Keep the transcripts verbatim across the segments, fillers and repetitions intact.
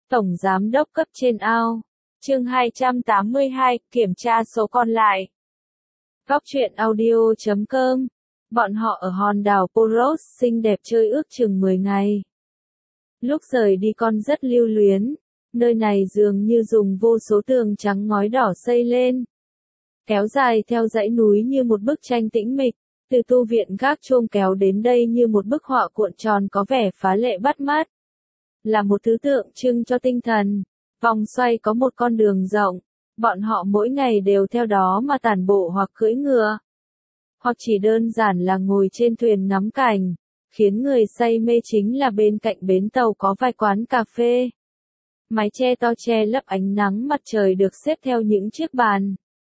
Tổng Giám đốc cấp trên ao. Chương hai trăm tám mươi hai, kiểm tra số còn lại. Góc truyện audio chấm com. Bọn họ ở hòn đảo Poros xinh đẹp chơi ước chừng mười ngày. Lúc rời đi con rất lưu luyến. Nơi này dường như dùng vô số tường trắng ngói đỏ xây lên. Kéo dài theo dãy núi như một bức tranh tĩnh mịch. Từ tu viện gác chuông kéo đến đây như một bức họa cuộn tròn có vẻ phá lệ bắt mắt. Là một thứ tượng trưng cho tinh thần. Vòng xoay có một con đường rộng. Bọn họ mỗi ngày đều theo đó mà tản bộ hoặc cưỡi ngựa. Hoặc chỉ đơn giản là ngồi trên thuyền ngắm cảnh. Khiến người say mê chính là bên cạnh bến tàu có vài quán cà phê. Mái che to che lấp ánh nắng mặt trời được xếp theo những chiếc bàn.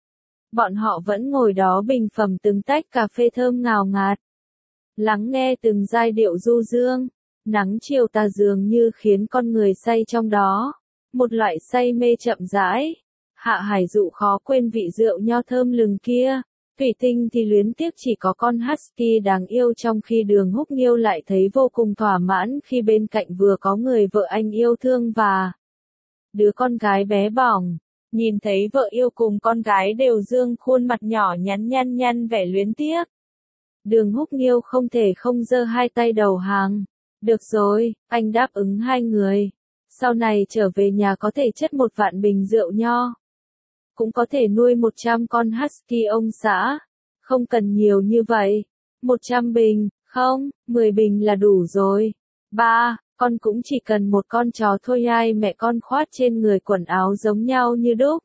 Bọn họ vẫn ngồi đó bình phẩm từng tách cà phê thơm ngào ngạt. Lắng nghe từng giai điệu du dương. Nắng chiều tà dường như khiến con người say trong đó. Một loại say mê chậm rãi. Hạ Hải Dụ khó quên vị rượu nho thơm lừng kia. Thủy Tinh thì luyến tiếc chỉ có con husky đáng yêu, trong khi Đường Húc Nghiêu lại thấy vô cùng thỏa mãn khi bên cạnh vừa có người vợ anh yêu thương và đứa con gái bé bỏng. Nhìn thấy vợ yêu cùng con gái đều dương khuôn mặt nhỏ nhắn nhăn nhăn vẻ luyến tiếc. Đường Húc Nghiêu không thể không giơ hai tay đầu hàng. Được rồi, anh đáp ứng hai người. Sau này trở về nhà có thể chất một vạn bình rượu nho. Cũng có thể nuôi một trăm con husky ông xã. Không cần nhiều như vậy. Một trăm bình, không, mười bình là đủ rồi. Ba, con cũng chỉ cần một con chó thôi. Hai mẹ con khoát trên người quần áo giống nhau như đúc.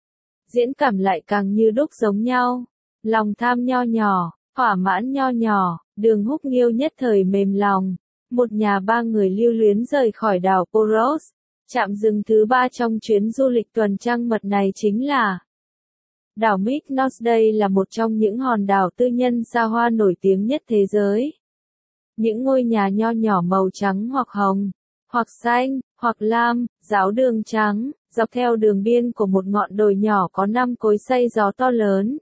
Diễn cảm lại càng như đúc giống nhau. Lòng tham nho nhỏ, thỏa mãn nho nhỏ, Đường Húc Nghiêu nhất thời mềm lòng. Một nhà ba người lưu luyến rời khỏi đảo Poros. Trạm dừng thứ ba trong chuyến du lịch tuần trăng mật này chính là đảo Mykonos. Đây là một trong những hòn đảo tư nhân xa hoa nổi tiếng nhất thế giới. Những ngôi nhà nho nhỏ màu trắng hoặc hồng, hoặc xanh, hoặc lam, ráo đường trắng, dọc theo đường biên của một ngọn đồi nhỏ có năm cối xay gió to lớn.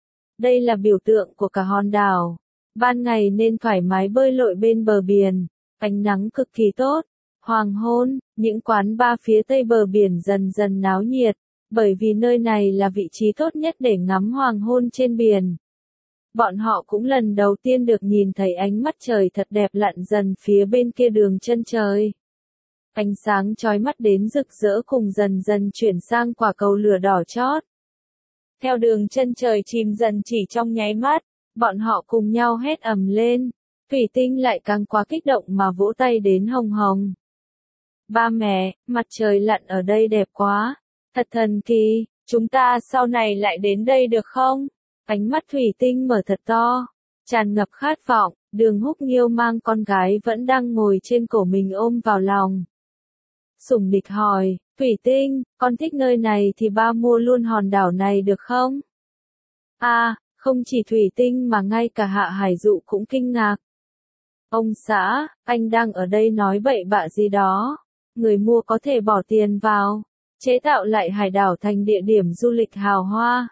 Đây là biểu tượng của cả hòn đảo. Ban ngày nên thoải mái bơi lội bên bờ biển. Ánh nắng cực kỳ tốt. Hoàng hôn, những quán bar phía tây bờ biển dần dần náo nhiệt, bởi vì nơi này là vị trí tốt nhất để ngắm hoàng hôn trên biển. Bọn họ cũng lần đầu tiên được nhìn thấy ánh mặt trời thật đẹp lặn dần phía bên kia đường chân trời. Ánh sáng chói mắt đến rực rỡ cùng dần dần chuyển sang quả cầu lửa đỏ chót. Theo đường chân trời chìm dần chỉ trong nháy mắt, bọn họ cùng nhau hét ầm lên. Thủy Tinh lại càng quá kích động mà vỗ tay đến hồng hồng. Ba mẹ, mặt trời lặn ở đây đẹp quá. Thật thần kỳ, chúng ta sau này lại đến đây được không? Ánh mắt Thủy Tinh mở thật to, tràn ngập khát vọng. Đường Húc Nghiêu mang con gái vẫn đang ngồi trên cổ mình ôm vào lòng. Sủng nịch hỏi, Thủy Tinh, con thích nơi này thì ba mua luôn hòn đảo này được không? À, không chỉ Thủy Tinh mà ngay cả Hạ Hải Dụ cũng kinh ngạc. Ông xã, anh đang ở đây nói bậy bạ gì đó. Người mua có thể bỏ tiền vào, chế tạo lại hải đảo thành địa điểm du lịch hào hoa.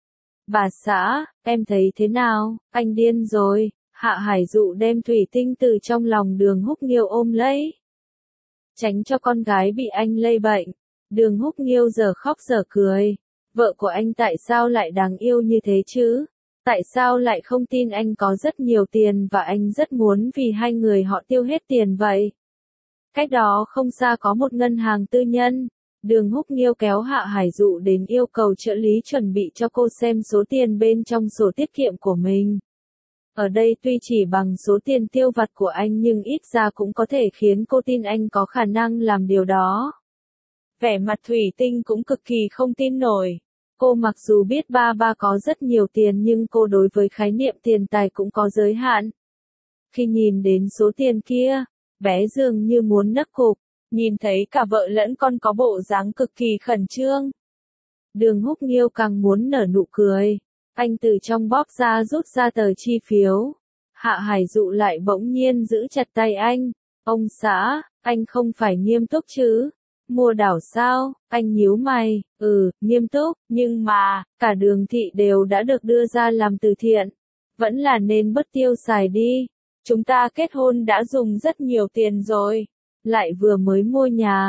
Bà xã, em thấy thế nào? Anh điên rồi. Hạ Hải Dụ đem Thủy Tinh từ trong lòng Đường Húc Nghiêu ôm lấy. Tránh cho con gái bị anh lây bệnh. Đường Húc Nghiêu giờ khóc giờ cười. Vợ của anh tại sao lại đáng yêu như thế chứ? Tại sao lại không tin anh có rất nhiều tiền và anh rất muốn vì hai người họ tiêu hết tiền vậy? Cách đó không xa có một ngân hàng tư nhân. Đường Húc Nghiêu kéo Hạ Hải Dụ đến yêu cầu trợ lý chuẩn bị cho cô xem số tiền bên trong sổ tiết kiệm của mình. Ở đây tuy chỉ bằng số tiền tiêu vặt của anh nhưng ít ra cũng có thể khiến cô tin anh có khả năng làm điều đó. Vẻ mặt Thủy Tinh cũng cực kỳ không tin nổi. Cô mặc dù biết ba ba có rất nhiều tiền nhưng cô đối với khái niệm tiền tài cũng có giới hạn. Khi nhìn đến số tiền kia, bé dường như muốn nấc cục, nhìn thấy cả vợ lẫn con có bộ dáng cực kỳ khẩn trương. Đường Húc Nghiêu càng muốn nở nụ cười. Anh từ trong bóp ra rút ra tờ chi phiếu. Hạ Hải Dụ lại bỗng nhiên giữ chặt tay anh. Ông xã, anh không phải nghiêm túc chứ? Mua đảo sao? Anh nhíu mày. Ừ, nghiêm túc, nhưng mà, cả Đường thị đều đã được đưa ra làm từ thiện. Vẫn là nên bớt tiêu xài đi. Chúng ta kết hôn đã dùng rất nhiều tiền rồi. Lại vừa mới mua nhà.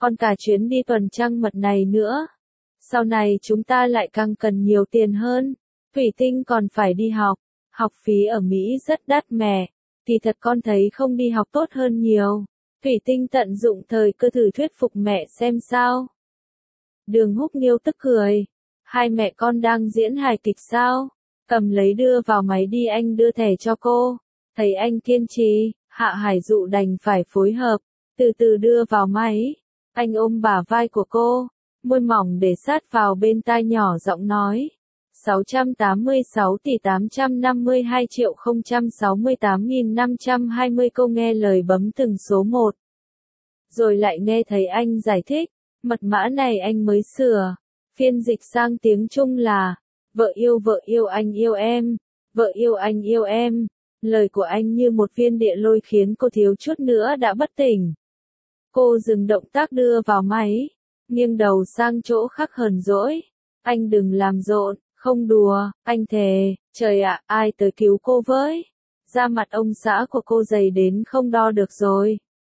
còn cả chuyến đi tuần trăng mật này nữa. Sau này chúng ta lại càng cần nhiều tiền hơn. Thủy Tinh còn phải đi học. Học phí ở Mỹ rất đắt mẹ. Thì thật con thấy không đi học tốt hơn nhiều. Thủy Tinh tận dụng thời cơ thử thuyết phục mẹ xem sao. Đường Húc Nghiêu tức cười. Hai mẹ con đang diễn hài kịch sao? Cầm lấy đưa vào máy đi, anh đưa thẻ cho cô. Thấy anh kiên trì, Hạ Hải Dụ đành phải phối hợp. Từ từ đưa vào máy. Anh ôm bả vai của cô. Môi mỏng để sát vào bên tai, nhỏ giọng nói. sáu trăm tám mươi sáu tỷ tám trăm năm mươi hai triệu không trăm sáu mươi tám nghìn năm trăm hai mươi. Cô nghe lời bấm từng số một. Rồi lại nghe thấy anh giải thích. Mật mã này anh mới sửa. Phiên dịch sang tiếng Trung là, vợ yêu vợ yêu anh yêu em, vợ yêu anh yêu em. Lời của anh như một viên địa lôi khiến cô thiếu chút nữa đã bất tỉnh. Cô dừng động tác đưa vào máy, nghiêng đầu sang chỗ khác hờn dỗi. Anh đừng làm rộn, không đùa, anh thề, trời ạ, ai tới cứu cô với. Da mặt ông xã của cô dày đến không đo được rồi.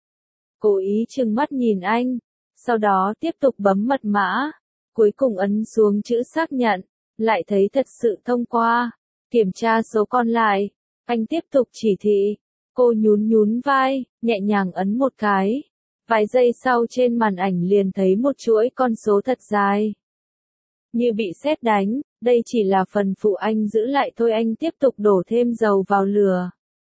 Cố ý trừng mắt nhìn anh, sau đó tiếp tục bấm mật mã. Cuối cùng ấn xuống chữ xác nhận, lại thấy thật sự thông qua. Kiểm tra số còn lại, anh tiếp tục chỉ thị. Cô nhún nhún vai, nhẹ nhàng ấn một cái. Vài giây sau trên màn ảnh liền thấy một chuỗi con số thật dài. Như bị sét đánh, đây chỉ là phần phụ anh giữ lại thôi, anh tiếp tục đổ thêm dầu vào lửa.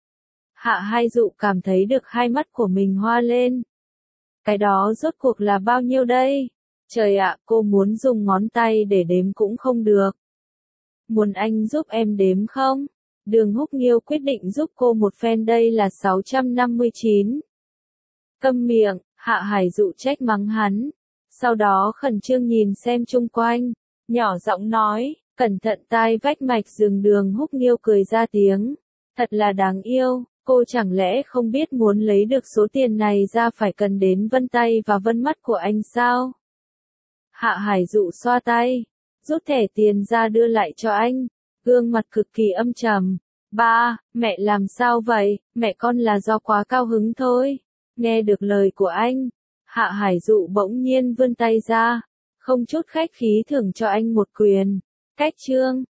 Hạ Hai Dụ cảm thấy được hai mắt của mình hoa lên. Cái đó rốt cuộc là bao nhiêu đây? Trời ạ, cô muốn dùng ngón tay để đếm cũng không được. Muốn anh giúp em đếm không? Đường Húc Nghiêu quyết định giúp cô một phen, đây là sáu trăm năm mươi chín. Câm miệng, Hạ Hải Dụ trách mắng hắn. Sau đó khẩn trương nhìn xem chung quanh, nhỏ giọng nói, cẩn thận tai vách mạch rừng. Đường Húc Nghiêu cười ra tiếng. Thật là đáng yêu, cô chẳng lẽ không biết muốn lấy được số tiền này ra phải cần đến vân tay và vân mắt của anh sao? Hạ Hải Dụ xoa tay, rút thẻ tiền ra đưa lại cho anh, gương mặt cực kỳ âm trầm. Ba, mẹ làm sao vậy? Mẹ con là do quá cao hứng thôi. Nghe được lời của anh, Hạ Hải Dụ bỗng nhiên vươn tay ra, không chút khách khí thưởng cho anh một quyền. Cách chương